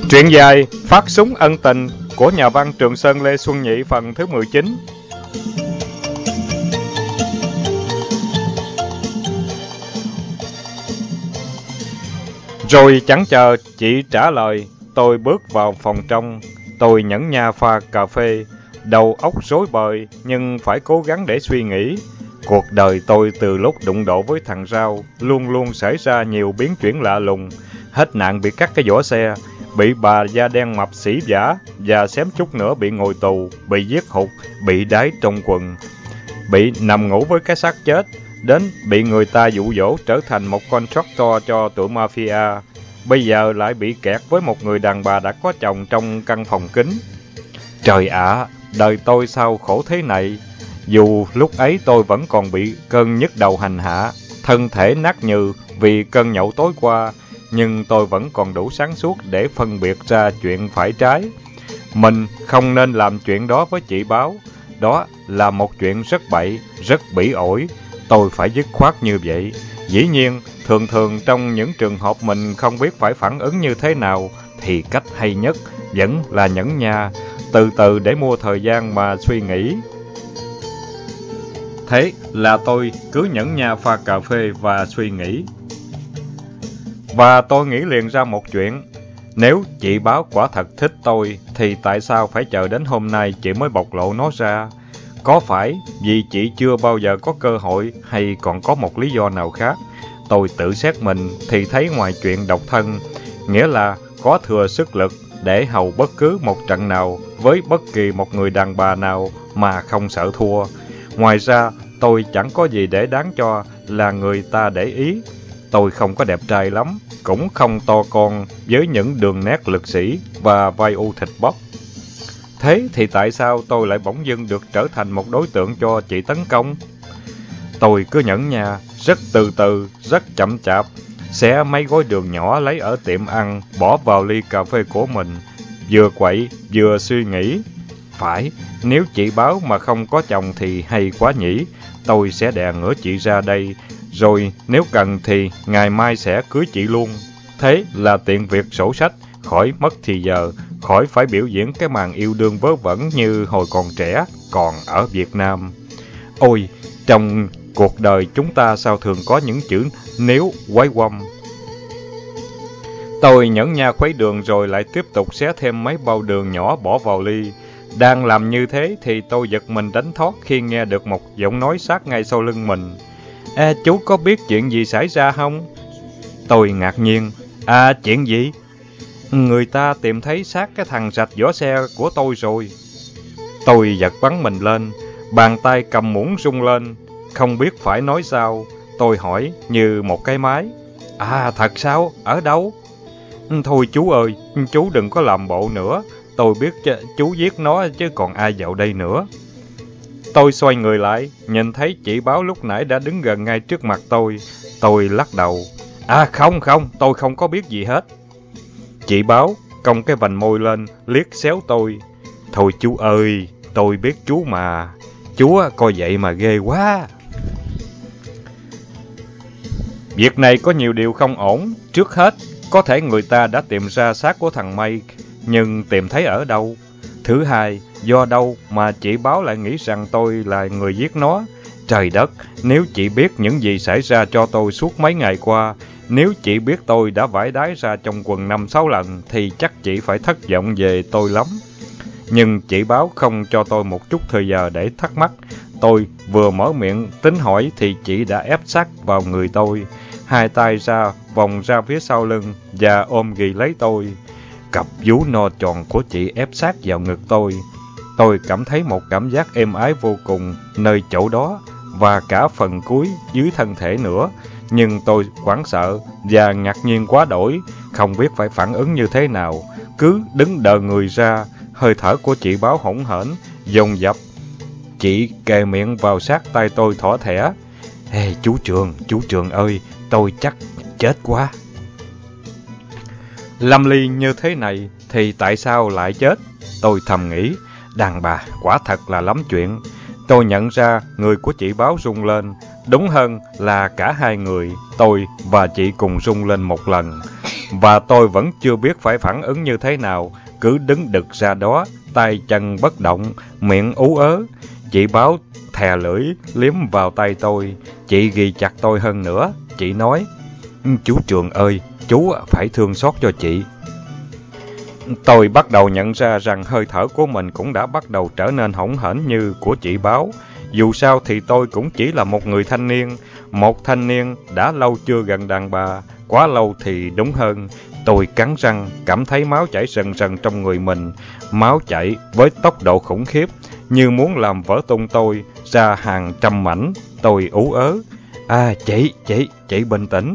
Truyện dài Phát súng ân tình của nhà văn Trường Sơn Lê Xuân Nhị phần thứ 19. Rồi chẳng chờ chị trả lời, tôi bước vào phòng trong. Tôi nhẫn nha pha cà phê, đầu óc rối bời nhưng phải cố gắng để suy nghĩ. Cuộc đời tôi từ lúc đụng độ với thằng Rao luôn luôn xảy ra nhiều biến chuyển lạ lùng. Hết nạn bị cắt cái vỏ xe, bị bà da đen mập sỉ vả, và xém chút nữa bị ngồi tù, bị giết hụt, bị đái trong quần, bị nằm ngủ với cái xác chết, đến bị người ta dụ dỗ trở thành một contractor cho tụi mafia. Bây giờ lại bị kẹt với một người đàn bà đã có chồng trong căn phòng kín. Trời ạ, đời tôi sao khổ thế này. Dù lúc ấy tôi vẫn còn bị cơn nhức đầu hành hạ, thân thể nát nhừ vì cơn nhậu tối qua, nhưng tôi vẫn còn đủ sáng suốt để phân biệt ra chuyện phải trái. Mình không nên làm chuyện đó với chị Báo. Đó là một chuyện rất bậy, rất bỉ ổi. Tôi phải dứt khoát như vậy. Dĩ nhiên, thường trong những trường hợp mình không biết phải phản ứng như thế nào, thì cách hay nhất vẫn là nhẫn nha, từ từ để mua thời gian mà suy nghĩ. Thế là tôi cứ nhẫn nha pha cà phê và suy nghĩ. Và tôi nghĩ liền ra một chuyện. Nếu chị Báo quả thật thích tôi, thì tại sao phải chờ đến hôm nay chị mới bộc lộ nó ra? Có phải vì chị chưa bao giờ có cơ hội, hay còn có một lý do nào khác? Tôi tự xét mình thì thấy ngoài chuyện độc thân, nghĩa là có thừa sức lực để hầu bất cứ một trận nào với bất kỳ một người đàn bà nào mà không sợ thua. Ngoài ra, tôi chẳng có gì để đáng cho là người ta để ý. Tôi không có đẹp trai lắm, cũng không to con với những đường nét lực sĩ và vai u thịt bắp. Thế thì tại sao tôi lại bỗng dưng được trở thành một đối tượng cho chị tấn công? Tôi cứ nhẫn nha, rất từ từ, rất chậm chạp, xé mấy gói đường nhỏ lấy ở tiệm ăn, bỏ vào ly cà phê của mình, vừa quậy vừa suy nghĩ. Phải, nếu chị Báo mà không có chồng thì hay quá nhỉ, tôi sẽ đè ngửa chị ra đây, rồi nếu cần thì ngày mai sẽ cưới chị luôn. Thế là tiện việc sổ sách, khỏi mất thì giờ, khỏi phải biểu diễn cái màn yêu đương vớ vẩn như hồi còn trẻ, còn ở Việt Nam. Ôi, trong cuộc đời chúng ta sao thường có những chữ nếu quái quăm. Tôi nhẫn nha khuấy đường rồi lại tiếp tục xé thêm mấy bao đường nhỏ bỏ vào ly. Đang làm như thế thì tôi giật mình đánh thót khi nghe được một giọng nói sát ngay sau lưng mình. Chú có biết chuyện gì xảy ra không? Tôi ngạc nhiên. Chuyện gì? Người ta tìm thấy xác cái thằng rạch vỏ xe của tôi rồi. Tôi giật bắn mình lên, bàn tay cầm muỗng rung lên, không biết phải nói sao. Tôi hỏi như một cái máy. Thật sao? Ở đâu? Thôi chú ơi, chú đừng có làm bộ nữa. Tôi biết chú giết nó chứ còn ai vào đây nữa. Tôi xoay người lại, nhìn thấy chị Báo lúc nãy đã đứng gần ngay trước mặt tôi. Tôi lắc đầu. Không, tôi không có biết gì hết. Chị Báo cong cái vành môi lên, liếc xéo tôi. Thôi chú ơi, tôi biết chú mà. Chú coi vậy mà ghê quá. Việc này có nhiều điều không ổn. Trước hết, có thể người ta đã tìm ra xác của thằng May, nhưng tìm thấy ở đâu? Thứ hai, do đâu mà chị Báo lại nghĩ rằng tôi là người giết nó? Trời đất, nếu chị biết những gì xảy ra cho tôi suốt mấy ngày qua, nếu chị biết tôi đã vãi đái ra trong quần 5-6 lần, thì chắc chị phải thất vọng về tôi lắm. Nhưng chị Báo không cho tôi một chút thời giờ để thắc mắc. Tôi vừa mở miệng tính hỏi thì chị đã ép sát vào người tôi, hai tay ra vòng ra phía sau lưng và ôm ghì lấy tôi. Cặp vú no tròn của chị ép sát vào ngực tôi. Tôi cảm thấy một cảm giác êm ái vô cùng nơi chỗ đó và cả phần cuối dưới thân thể nữa. Nhưng tôi hoảng sợ và ngạc nhiên quá đổi, không biết phải phản ứng như thế nào. Cứ đứng đờ người ra, hơi thở của chị Báo hỗn hển, dồn dập. Chị kề miệng vào sát tay tôi thỏ thẻ. Chú Trường ơi, tôi chắc chết quá. Lâm ly như thế này thì tại sao lại chết? Tôi thầm nghĩ, đàn bà quả thật là lắm chuyện. Tôi nhận ra người của chị Báo rung lên. Đúng hơn là cả hai người, tôi và chị cùng rung lên một lần. và tôi vẫn chưa biết phải phản ứng như thế nào, cứ đứng đực ra đó, tay chân bất động, miệng ú ớ. Chị Báo thè lưỡi liếm vào tay tôi, chị ghì chặt tôi hơn nữa. Chị nói: "Chú Trường ơi, chú phải thương xót cho chị." Tôi bắt đầu nhận ra rằng hơi thở của mình cũng đã bắt đầu trở nên hỗn hển như của chị Báo. Dù sao thì tôi cũng chỉ là một người thanh niên, một thanh niên đã lâu chưa gần đàn bà, quá lâu thì đúng hơn. Tôi cắn răng, cảm thấy máu chảy rần rần trong người mình, máu chảy với tốc độ khủng khiếp, như muốn làm vỡ tung tôi ra hàng trăm mảnh. Tôi ú ớ: Chị bình tĩnh."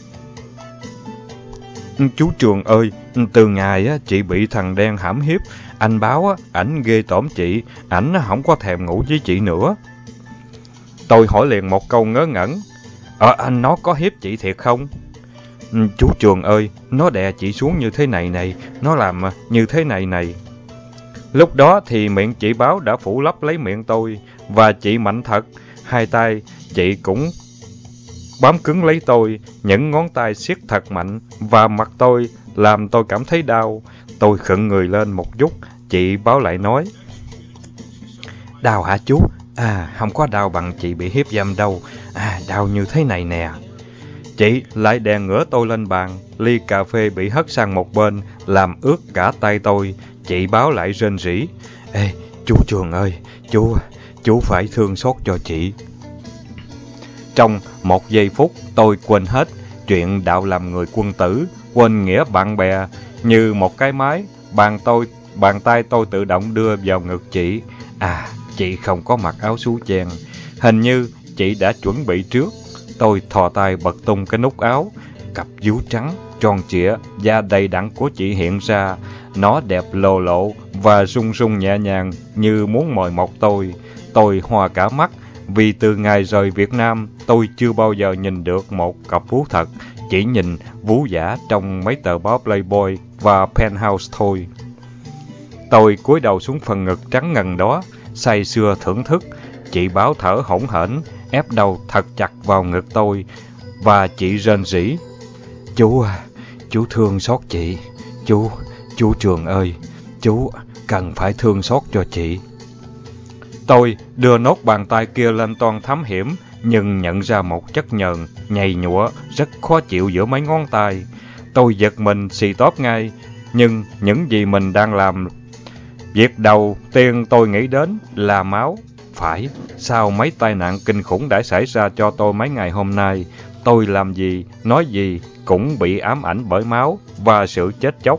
"Chú Trường ơi, từ ngày chị bị thằng đen hãm hiếp, anh Báo ảnh ghê tởm chị, ảnh không có thèm ngủ với chị nữa." Tôi hỏi liền một câu ngớ ngẩn: Anh nó có hiếp chị thiệt không?" "Chú Trường ơi, nó đè chị xuống như thế này, nó làm như thế này." Lúc đó thì miệng chị Báo đã phủ lấp lấy miệng tôi, và chị mạnh thật, hai tay chị cũng bám cứng lấy tôi, những ngón tay siết thật mạnh và mặt tôi, làm tôi cảm thấy đau. Tôi khựng người lên một chút, chị Báo lại nói: "Đau hả chú? Không có đau bằng chị bị hiếp dâm đâu, đau như thế này nè." Chị lại đè ngửa tôi lên bàn, ly cà phê bị hất sang một bên, làm ướt cả tay tôi. Chị Báo lại rên rỉ: "Chú Trường ơi, chú phải thương xót cho chị." Trong một giây phút, tôi quên hết chuyện đạo làm người quân tử, quên nghĩa bạn bè. Như một cái máy, bàn tay tôi tự động đưa vào ngực chị. Chị không có mặc áo xú chen, hình như chị đã chuẩn bị trước. Tôi thò tay bật tung cái nút áo, cặp vú trắng, tròn trịa, da đầy đặn của chị hiện ra. Nó đẹp lồ lộ và rung rung nhẹ nhàng như muốn mời mọc tôi. Tôi hoa cả mắt, vì từ ngày rời Việt Nam, tôi chưa bao giờ nhìn được một cặp vú thật, chỉ nhìn vú giả trong mấy tờ báo Playboy và Penthouse thôi. Tôi cúi đầu xuống phần ngực trắng ngần đó, say sưa thưởng thức. Chị Báo thở hổn hển, ép đầu thật chặt vào ngực tôi, và chị rên rỉ: Chú thương xót chị. Chú Trường ơi, chú cần phải thương xót cho chị." Tôi đưa nốt bàn tay kia lên toan thám hiểm, nhưng nhận ra một chất nhờn, nhầy nhụa, rất khó chịu giữa mấy ngón tay. Tôi giật mình xì tóp ngay, nhưng những gì mình đang làm, việc đầu tiên tôi nghĩ đến là máu. Phải, sau mấy tai nạn kinh khủng đã xảy ra cho tôi mấy ngày hôm nay, tôi làm gì, nói gì cũng bị ám ảnh bởi máu và sự chết chóc.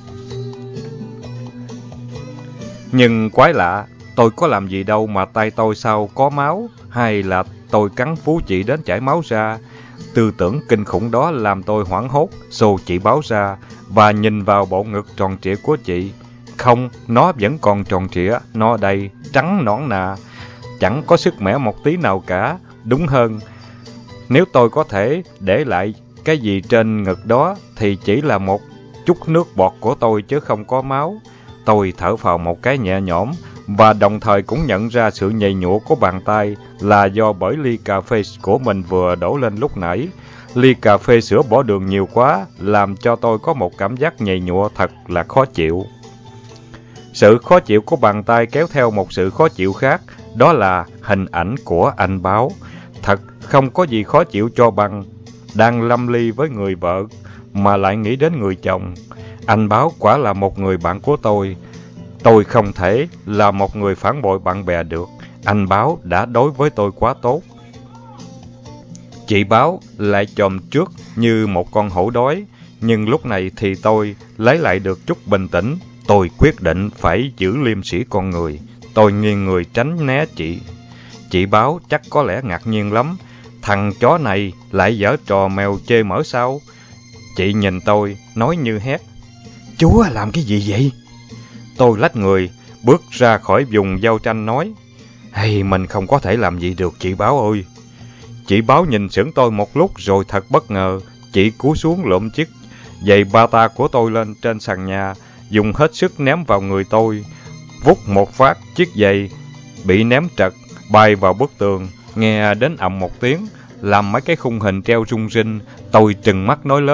Nhưng quái lạ, tôi có làm gì đâu mà tay tôi sao có máu, hay là tôi cắn vú chị đến chảy máu ra? Tư tưởng kinh khủng đó làm tôi hoảng hốt, xô chị Báo ra và nhìn vào bộ ngực tròn trịa của chị. Không, nó vẫn còn tròn trịa, nó đây, trắng nõn nà, chẳng có sức mẻ một tí nào cả. Đúng hơn, nếu tôi có thể để lại cái gì trên ngực đó thì chỉ là một chút nước bọt của tôi chứ không có máu. Tôi thở phào một cái nhẹ nhõm, và đồng thời cũng nhận ra sự nhầy nhụa của bàn tay là do bởi ly cà phê của mình vừa đổ lên lúc nãy. Ly cà phê sữa bỏ đường nhiều quá, làm cho tôi có một cảm giác nhầy nhụa thật là khó chịu. Sự khó chịu của bàn tay kéo theo một sự khó chịu khác, đó là hình ảnh của anh Báo. Thật không có gì khó chịu cho bằng đang lâm ly với người vợ mà lại nghĩ đến người chồng. Anh Báo quả là một người bạn của tôi. Tôi không thể là một người phản bội bạn bè được. Anh Báo đã đối với tôi quá tốt. Chị Báo lại chồm trước như một con hổ đói, nhưng lúc này thì tôi lấy lại được chút bình tĩnh. Tôi quyết định phải giữ liêm sỉ con người. Tôi nghiêng người tránh né chị. Chị Báo chắc có lẽ ngạc nhiên lắm. Thằng chó này lại giở trò mèo chê mỡ sao? Chị nhìn tôi, nói như hét: "Chú làm cái gì vậy?" Tôi lách người, bước ra khỏi vùng giao tranh nói: Mình không có thể làm gì được chị Báo ơi." Chị Báo nhìn sững tôi một lúc rồi thật bất ngờ. Chị cúi xuống lụm chiếc giày bata của tôi lên trên sàn nhà, dùng hết sức ném vào người tôi. Vút một phát, chiếc giày bị ném trật, bay vào bức tường, nghe đến ầm một tiếng, làm mấy cái khung hình treo rung rinh. Tôi trừng mắt nói lớn: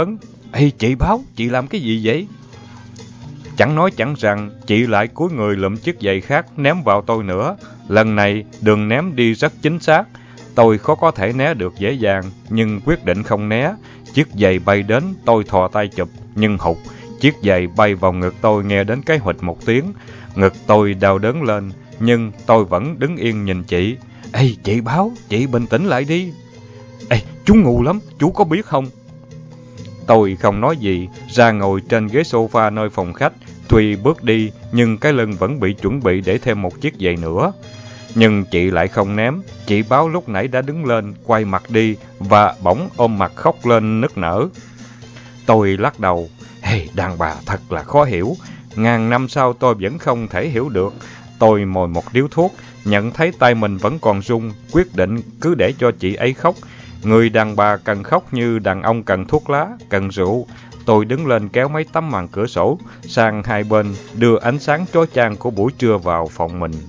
Ê chị báo, chị làm cái gì vậy? Chẳng nói chẳng rằng, chị lại cúi người lụm chiếc giày khác ném vào tôi nữa. Lần này, đường ném đi rất chính xác. Tôi khó có thể né được dễ dàng, nhưng quyết định không né. Chiếc giày bay đến, tôi thò tay chụp, nhưng hụt. Chiếc giày bay vào ngực tôi nghe đến cái huỵch một tiếng. Ngực tôi đau đớn lên, nhưng tôi vẫn đứng yên nhìn chị. Ê, chị báo, chị bình tĩnh lại đi. Ê, chú ngu lắm, chú có biết không? Tôi không nói gì, ra ngồi trên ghế sofa nơi phòng khách. Tuy bước đi, nhưng cái lưng vẫn bị chuẩn bị để thêm một chiếc giày nữa. Nhưng chị lại không ném. Chị báo lúc nãy đã đứng lên, quay mặt đi và bỗng ôm mặt khóc lên nức nở. Tôi lắc đầu. Hey, đàn bà thật là khó hiểu. Ngàn năm sau tôi vẫn không thể hiểu được. Tôi mồi một điếu thuốc, nhận thấy tay mình vẫn còn run, quyết định cứ để cho chị ấy khóc. Người đàn bà cần khóc như đàn ông cần thuốc lá, cần rượu. Tôi đứng lên kéo mấy tấm màn cửa sổ sang hai bên, đưa ánh sáng chói chang của buổi trưa vào phòng mình.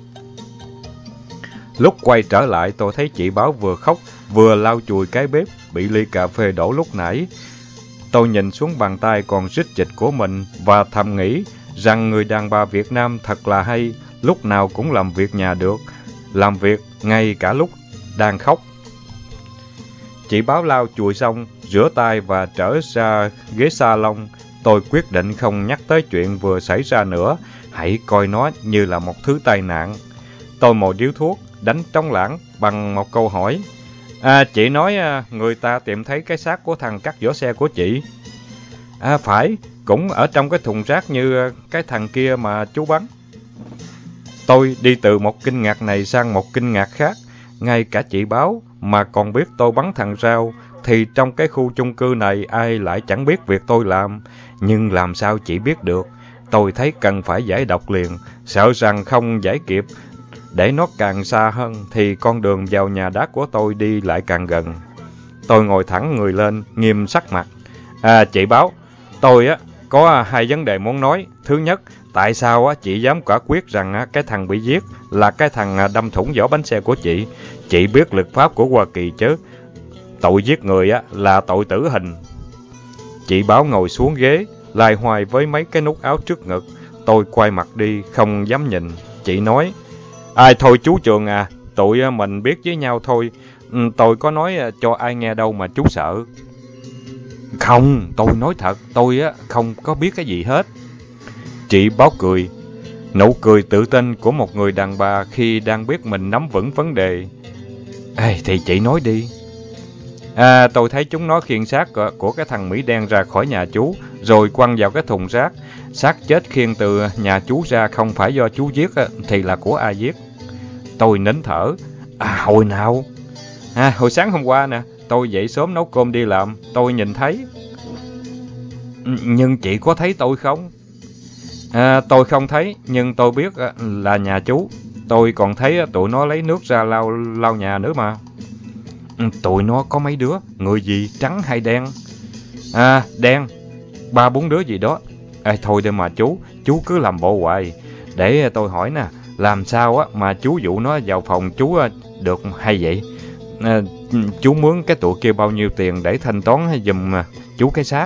Lúc quay trở lại, tôi thấy chị báo vừa khóc, vừa lau chùi cái bếp bị ly cà phê đổ lúc nãy. Tôi nhìn xuống bàn tay còn rít chịch của mình và thầm nghĩ rằng người đàn bà Việt Nam thật là hay, lúc nào cũng làm việc nhà được, làm việc ngay cả lúc đang khóc. Chị báo lau chùi xong, rửa tay và trở ra ghế salon. Tôi quyết định không nhắc tới chuyện vừa xảy ra nữa, hãy coi nó như là một thứ tai nạn. Tôi mồi điếu thuốc, đánh trống lãng bằng một câu hỏi. Chị nói người ta tìm thấy cái xác của thằng cắt vỏ xe của chị. Phải, cũng ở trong cái thùng rác như cái thằng kia mà chú bắn. Tôi đi từ một kinh ngạc này sang một kinh ngạc khác. Ngay cả chị báo mà còn biết tôi bắn thằng Rao, thì trong cái khu chung cư này ai lại chẳng biết việc tôi làm. Nhưng làm sao chị biết được? Tôi thấy cần phải giải độc liền, sợ rằng không giải kịp. Để nó càng xa hơn thì con đường vào nhà đá của tôi đi lại càng gần. Tôi ngồi thẳng người lên, nghiêm sắc mặt. Chị báo, tôi có hai vấn đề muốn nói. Thứ nhất, tại sao chị dám quả quyết rằng cái thằng bị giết là cái thằng đâm thủng vỏ bánh xe của chị? Chị biết luật pháp của Hoa Kỳ chứ? Tội giết người là tội tử hình. Chị báo ngồi xuống ghế, lai hoài với mấy cái nút áo trước ngực. Tôi quay mặt đi, không dám nhìn. Chị nói, thôi chú Trường tụi mình biết với nhau thôi. Tôi có nói cho ai nghe đâu mà chú sợ. Không, tôi nói thật, tôi không có biết cái gì hết. Chị báo cười, nụ cười tự tin của một người đàn bà khi đang biết mình nắm vững vấn đề. Thì chị nói đi. Tôi thấy chúng nó khiêng xác của cái thằng Mỹ đen ra khỏi nhà chú, rồi quăng vào cái thùng rác. Xác chết khiêng từ nhà chú ra không phải do chú giết thì là của ai giết? Tôi nín thở. Hồi nào? Hồi sáng hôm qua nè, tôi dậy sớm nấu cơm đi làm, tôi nhìn thấy. Nhưng chị có thấy tôi không? Tôi không thấy, nhưng tôi biết là nhà chú. Tôi còn thấy tụi nó lấy nước ra lau nhà nữa mà. Tụi nó có mấy đứa, người gì, trắng hay đen? Đen, 3-4 đứa gì đó. Thôi đi mà chú cứ làm bộ hoài. Để tôi hỏi nè, làm sao mà chú dụ nó vào phòng chú được hay vậy? Chú mướn cái tụi kia bao nhiêu tiền để thanh toán giùm chú cái xác?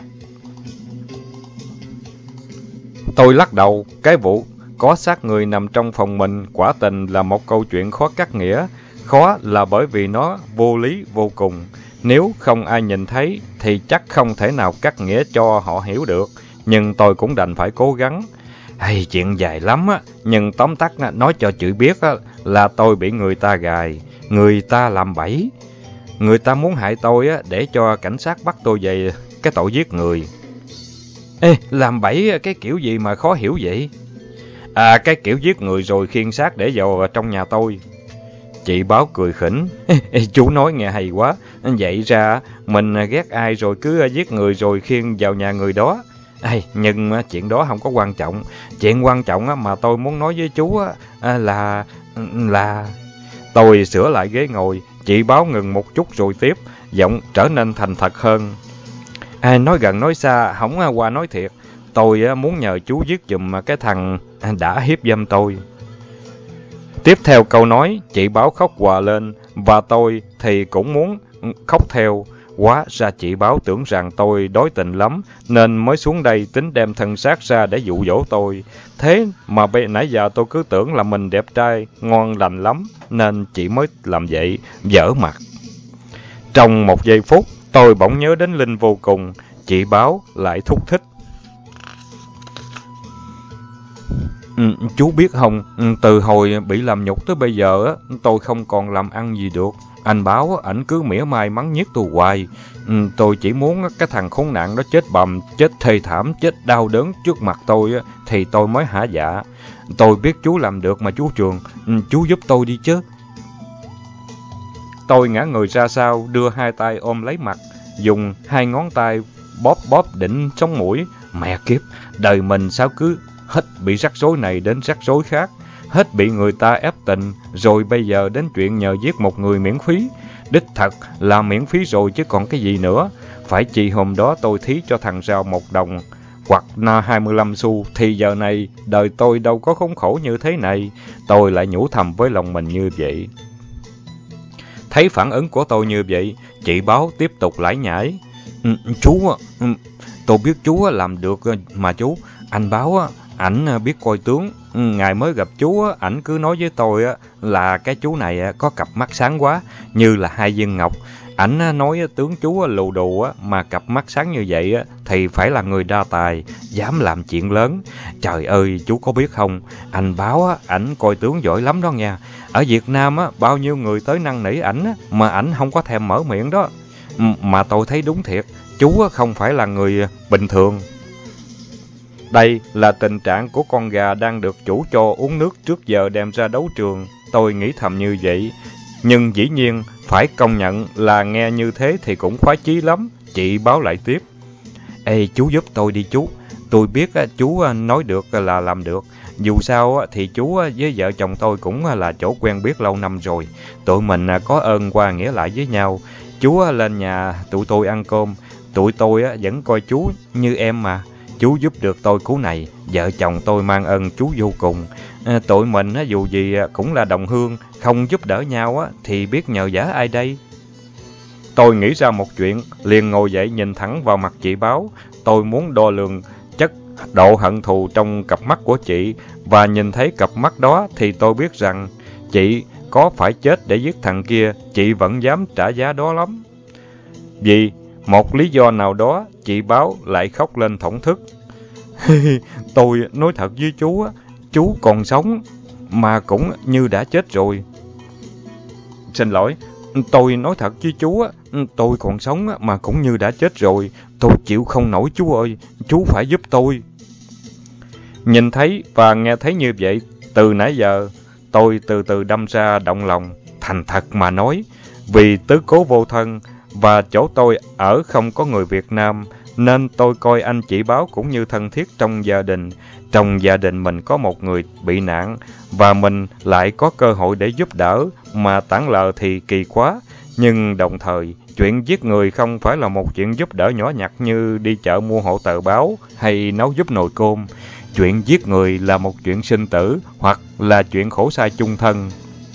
Tôi lắc đầu, cái vụ có xác người nằm trong phòng mình quả tình là một câu chuyện khó cắt nghĩa. Khó là bởi vì nó vô lý vô cùng. Nếu không ai nhìn thấy thì chắc không thể nào cắt nghĩa cho họ hiểu được. Nhưng tôi cũng đành phải cố gắng. Chuyện dài lắm nhưng tóm tắt nói cho chị biết là tôi bị người ta gài, người ta làm bẫy. Người ta muốn hại tôi để cho cảnh sát bắt tôi về cái tội giết người. Làm bẫy cái kiểu gì mà khó hiểu vậy? Cái kiểu giết người rồi khiêng xác để vào trong nhà tôi. Chị báo cười khỉnh. Chú nói nghe hay quá. Vậy ra mình ghét ai rồi cứ giết người rồi khiêng vào nhà người đó. Nhưng chuyện đó không có quan trọng. Chuyện quan trọng mà tôi muốn nói với chú là... Tôi sửa lại ghế ngồi. Chị báo ngừng một chút rồi tiếp, giọng trở nên thành thật hơn. Nói gần nói xa, không qua nói thiệt. Tôi muốn nhờ chú giết giùm cái thằng đã hiếp dâm tôi. Tiếp theo câu nói, chị báo khóc òa lên, và tôi thì cũng muốn khóc theo. Hóa ra chị Báo tưởng rằng tôi đói tình lắm, nên mới xuống đây tính đem thân xác ra để dụ dỗ tôi. Thế mà nãy giờ tôi cứ tưởng là mình đẹp trai, ngon lành lắm, nên chị mới làm vậy, dở mặt. Trong một giây phút, tôi bỗng nhớ đến Linh vô cùng. Chị Báo lại thúc thích. Chú biết không, từ hồi bị làm nhục tới bây giờ, tôi không còn làm ăn gì được. Anh Báo, ảnh cứ mỉa mai mắng nhiếc tôi hoài. Tôi chỉ muốn cái thằng khốn nạn đó chết bầm, chết thê thảm, chết đau đớn trước mặt tôi, thì tôi mới hả dạ. Tôi biết chú làm được mà chú Trường, chú giúp tôi đi chứ. Tôi ngã người ra sau, đưa hai tay ôm lấy mặt, dùng hai ngón tay bóp bóp đỉnh sống mũi. Mẹ kiếp, đời mình sao cứ hết bị rắc rối này đến rắc rối khác, hết bị người ta ép tình, rồi bây giờ đến chuyện nhờ giết một người miễn phí. Đích thật là miễn phí rồi chứ còn cái gì nữa. Phải chi hôm đó tôi thí cho thằng Rào 1 đồng hoặc 25 xu, thì giờ này đời tôi đâu có khốn khổ như thế này. Tôi lại nhủ thầm với lòng mình như vậy. Thấy phản ứng của tôi như vậy, chị Báo tiếp tục lải nhải. Chú, tôi biết chú làm được mà chú. Anh Báo, ảnh biết coi tướng. Ngày mới gặp chú, ảnh cứ nói với tôi là cái chú này có cặp mắt sáng quá, như là hai viên ngọc. Ảnh nói tướng chú lù đù mà cặp mắt sáng như vậy thì phải là người đa tài, dám làm chuyện lớn. Trời ơi, chú có biết không, anh Báo ảnh coi tướng giỏi lắm đó nha. Ở Việt Nam bao nhiêu người tới năn nỉ ảnh mà ảnh không có thèm mở miệng đó. Mà tôi thấy đúng thiệt, chú không phải là người bình thường. Đây là tình trạng của con gà đang được chủ cho uống nước trước giờ đem ra đấu trường. Tôi nghĩ thầm như vậy. Nhưng dĩ nhiên, phải công nhận là nghe như thế thì cũng khoái chí lắm. Chị Báo lại tiếp. Ê, chú giúp tôi đi chú. Tôi biết chú nói được là làm được. Dù sao thì chú với vợ chồng tôi cũng là chỗ quen biết lâu năm rồi. Tụi mình có ơn qua nghĩa lại với nhau. Chú lên nhà tụi tôi ăn cơm. Tụi tôi vẫn coi chú như em mà. Chú giúp được tôi cú này, vợ chồng tôi mang ơn chú vô cùng. Tụi mình dù gì cũng là đồng hương, không giúp đỡ nhau thì biết nhờ vả ai đây? Tôi nghĩ ra một chuyện, liền ngồi dậy nhìn thẳng vào mặt chị Báo. Tôi muốn đo lường chất độ hận thù trong cặp mắt của chị, và nhìn thấy cặp mắt đó thì tôi biết rằng chị có phải chết để giết thằng kia, chị vẫn dám trả giá đó lắm. Vì một lý do nào đó, chị Báo lại khóc lên thổn thức. Tôi nói thật với chú còn sống, mà cũng như đã chết rồi. Xin lỗi, tôi nói thật với chú tôi còn sống mà cũng như đã chết rồi. Tôi chịu không nổi chú ơi, chú phải giúp tôi. Nhìn thấy và nghe thấy như vậy, từ nãy giờ, tôi từ từ đâm ra động lòng. Thành thật mà nói, vì tứ cố vô thân, và chỗ tôi ở không có người Việt Nam, nên tôi coi anh chị Báo cũng như thân thiết trong gia đình. Trong gia đình mình có một người bị nạn, và mình lại có cơ hội để giúp đỡ, mà tản lờ thì kỳ quá. Nhưng đồng thời, chuyện giết người không phải là một chuyện giúp đỡ nhỏ nhặt như đi chợ mua hộ tờ báo hay nấu giúp nồi cơm. Chuyện giết người là một chuyện sinh tử, hoặc là chuyện khổ sai chung thân.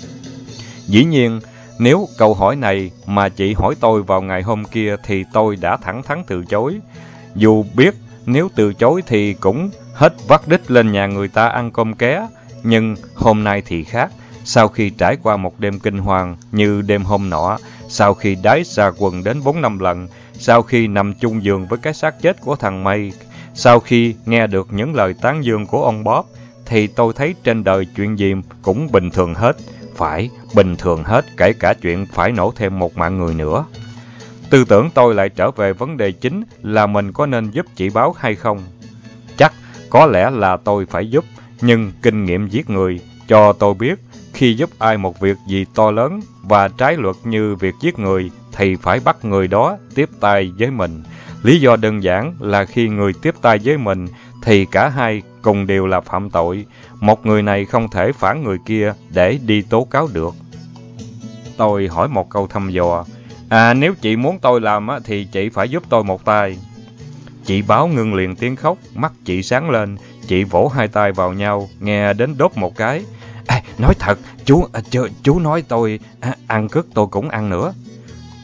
Dĩ nhiên, nếu câu hỏi này mà chị hỏi tôi vào ngày hôm kia thì tôi đã thẳng thắn từ chối. Dù biết nếu từ chối thì cũng hết vắt đích lên nhà người ta ăn cơm ké. Nhưng hôm nay thì khác. Sau khi trải qua một đêm kinh hoàng như đêm hôm nọ, sau khi đái xà quần đến 4-5 lần, sau khi nằm chung giường với cái xác chết của thằng Mây, sau khi nghe được những lời tán dương của ông Bob, thì tôi thấy trên đời chuyện gì cũng bình thường hết. Phải, bình thường hết, kể cả chuyện phải nổ thêm một mạng người nữa. Tư tưởng tôi lại trở về vấn đề chính là mình có nên giúp chị Báo hay không. Chắc có lẽ là tôi phải giúp, nhưng kinh nghiệm giết người cho tôi biết khi giúp ai một việc gì to lớn và trái luật như việc giết người thì phải bắt người đó tiếp tay với mình. Lý do đơn giản là khi người tiếp tay với mình thì cả hai cùng đều là phạm tội. Một người này không thể phản người kia để đi tố cáo được. Tôi hỏi một câu thăm dò. Nếu chị muốn tôi làm thì chị phải giúp tôi một tay. Chị Báo ngưng liền tiếng khóc, mắt chị sáng lên, chị vỗ hai tay vào nhau, nghe đến đốt một cái. Nói thật, chú nói tôi ăn cứt tôi cũng ăn nữa.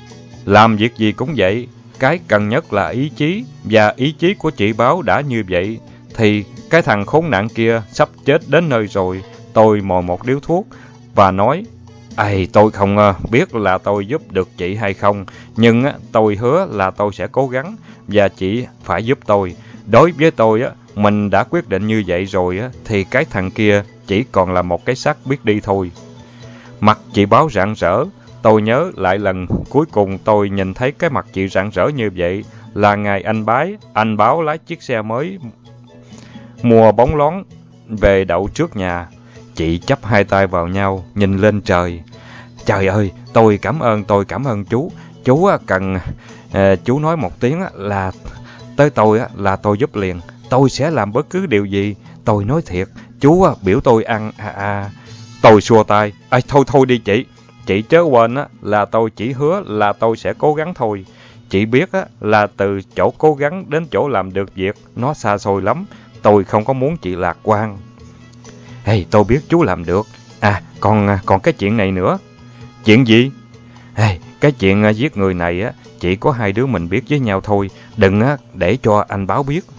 Làm việc gì cũng vậy, cái cần nhất là ý chí, và ý chí của chị Báo đã như vậy, thì cái thằng khốn nạn kia sắp chết đến nơi rồi. Tôi mồi một điếu thuốc và nói, tôi không biết là tôi giúp được chị hay không, nhưng tôi hứa là tôi sẽ cố gắng, và chị phải giúp tôi. Đối với tôi, mình đã quyết định như vậy rồi, thì cái thằng kia chỉ còn là một cái xác biết đi thôi. Mặt chị Báo rạng rỡ. Tôi nhớ lại lần cuối cùng tôi nhìn thấy cái mặt chị rạng rỡ như vậy là ngày anh Báo lái chiếc xe mới mua bóng loáng về đậu trước nhà. Chị chắp hai tay vào nhau, nhìn lên trời. Trời ơi, tôi cảm ơn chú. Chú cần chú nói một tiếng là tới tôi là tôi giúp liền. Tôi sẽ làm bất cứ điều gì. Tôi nói thiệt, chú biểu tôi ăn. Tôi xua tay. Thôi đi chị. Chị chớ quên là tôi chỉ hứa là tôi sẽ cố gắng thôi. Chị biết là từ chỗ cố gắng đến chỗ làm được việc nó xa xôi lắm. Tôi không có muốn chị lạc quan. Tôi biết chú làm được. Còn cái chuyện này nữa. Chuyện gì? Cái chuyện giết người này chỉ có hai đứa mình biết với nhau thôi. Đừng để cho anh Báo biết.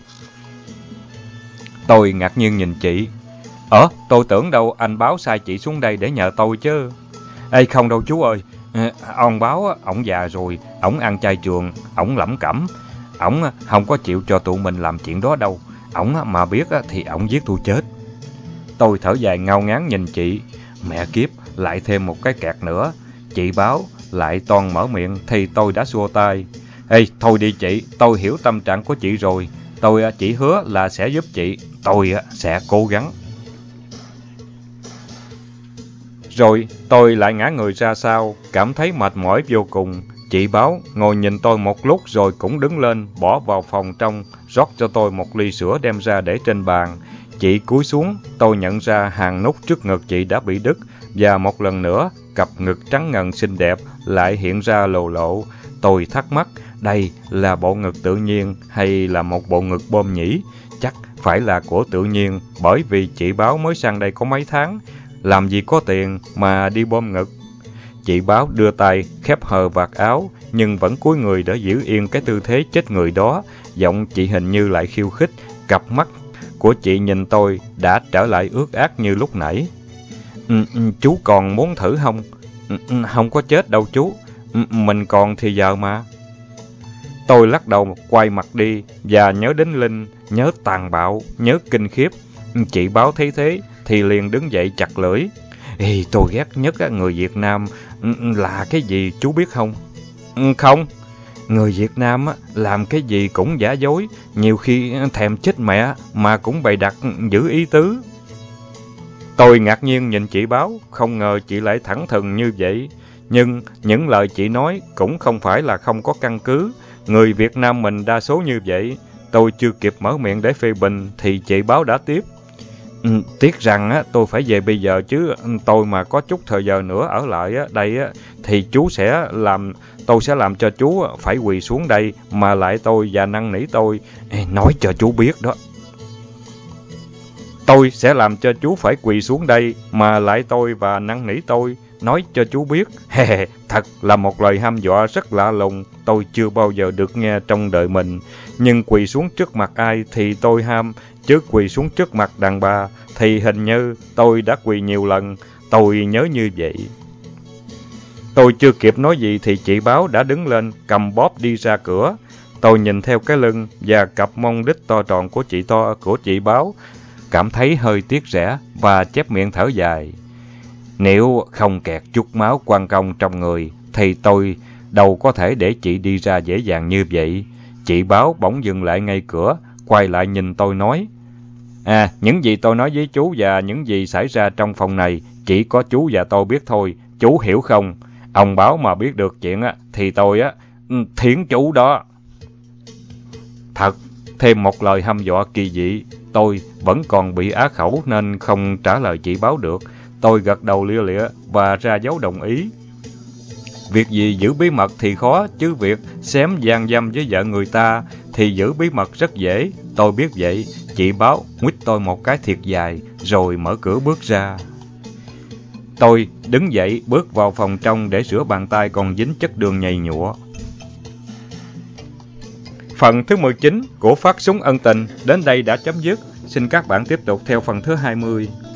Tôi ngạc nhiên nhìn chị. Tôi tưởng đâu anh Báo sai chị xuống đây để nhờ tôi chứ. Không đâu chú ơi. Ông Báo, ổng già rồi, ổng ăn chay trường, ổng lẩm cẩm. Ổng không có chịu cho tụi mình làm chuyện đó đâu. Ổng mà biết thì ổng giết tôi chết. Tôi thở dài ngao ngán nhìn chị. Mẹ kiếp, lại thêm một cái kẹt nữa. Chị Báo lại toan mở miệng thì tôi đã xua tay. Thôi đi chị, tôi hiểu tâm trạng của chị rồi. Tôi chỉ hứa là sẽ giúp chị. Tôi sẽ cố gắng. Rồi tôi lại ngã người ra sau, cảm thấy mệt mỏi vô cùng. Chị Báo ngồi nhìn tôi một lúc rồi cũng đứng lên, bỏ vào phòng trong, rót cho tôi một ly sữa đem ra để trên bàn. Chị cúi xuống, tôi nhận ra hàng nút trước ngực chị đã bị đứt, và một lần nữa, cặp ngực trắng ngần xinh đẹp lại hiện ra lồ lộ. Tôi thắc mắc, đây là bộ ngực tự nhiên hay là một bộ ngực bơm nhỉ? Chắc phải là của tự nhiên, bởi vì chị Báo mới sang đây có mấy tháng. Làm gì có tiền mà đi bơm ngực. Chị Báo đưa tay khép hờ vạt áo, nhưng vẫn cúi người để giữ yên cái tư thế chết người đó. Giọng chị hình như lại khiêu khích. Cặp mắt của chị nhìn tôi đã trở lại ướt át như lúc nãy. Chú còn muốn thử không? Không có chết đâu chú. Mình còn thì giờ mà. Tôi lắc đầu quay mặt đi và nhớ đến Linh, nhớ tàn bạo, nhớ kinh khiếp. Chị Báo thấy thế thì liền đứng dậy chặt lưỡi. Tôi ghét nhất người Việt Nam là cái gì chú biết không? Không. Người Việt Nam làm cái gì cũng giả dối, nhiều khi thèm chết mẹ mà cũng bày đặt giữ ý tứ. Tôi ngạc nhiên nhìn chị Báo, không ngờ chị lại thẳng thừng như vậy. Nhưng những lời chị nói cũng không phải là không có căn cứ. Người Việt Nam mình đa số như vậy. Tôi chưa kịp mở miệng để phê bình thì chị Báo đã tiếp. Tiếc rằng tôi phải về bây giờ chứ tôi mà có chút thời giờ nữa ở lại đây thì tôi sẽ làm cho chú phải quỳ xuống đây mà lại tôi và năn nỉ tôi. Nói cho chú biết đó. Tôi sẽ làm cho chú phải quỳ xuống đây mà lại tôi và năn nỉ tôi. Nói cho chú biết. Thật là một lời hăm dọa rất lạ lùng. Tôi chưa bao giờ được nghe trong đời mình. Nhưng quỳ xuống trước mặt ai thì tôi ham, chứ quỳ xuống trước mặt đàn bà thì hình như tôi đã quỳ nhiều lần. Tôi nhớ như vậy. Tôi chưa kịp nói gì thì chị Báo đã đứng lên, cầm bóp đi ra cửa. Tôi nhìn theo cái lưng và cặp mông đít to tròn của chị Báo, cảm thấy hơi tiếc rẻ và chép miệng thở dài. Nếu không kẹt chút máu quan công trong người thì tôi đâu có thể để chị đi ra dễ dàng như vậy. Chị Báo bỗng dừng lại ngay cửa, quay lại nhìn tôi nói. Những gì tôi nói với chú và những gì xảy ra trong phòng này chỉ có chú và tôi biết thôi, chú hiểu không? Ông Báo mà biết được chuyện thì tôi thiến chú đó. Thật, thêm một lời hăm dọa kỳ dị. Tôi vẫn còn bị á khẩu nên không trả lời chị Báo được. Tôi gật đầu lia lịa và ra dấu đồng ý. Việc gì giữ bí mật thì khó, chứ việc xém gian dâm với vợ người ta thì giữ bí mật rất dễ. Tôi biết vậy. Chị Báo nguýt tôi một cái thiệt dài rồi mở cửa bước ra. Tôi đứng dậy bước vào phòng trong để rửa bàn tay còn dính chất đường nhầy nhụa. Phần thứ 19 của Phát Súng Ân Tình đến đây đã chấm dứt. Xin các bạn tiếp tục theo phần thứ 20.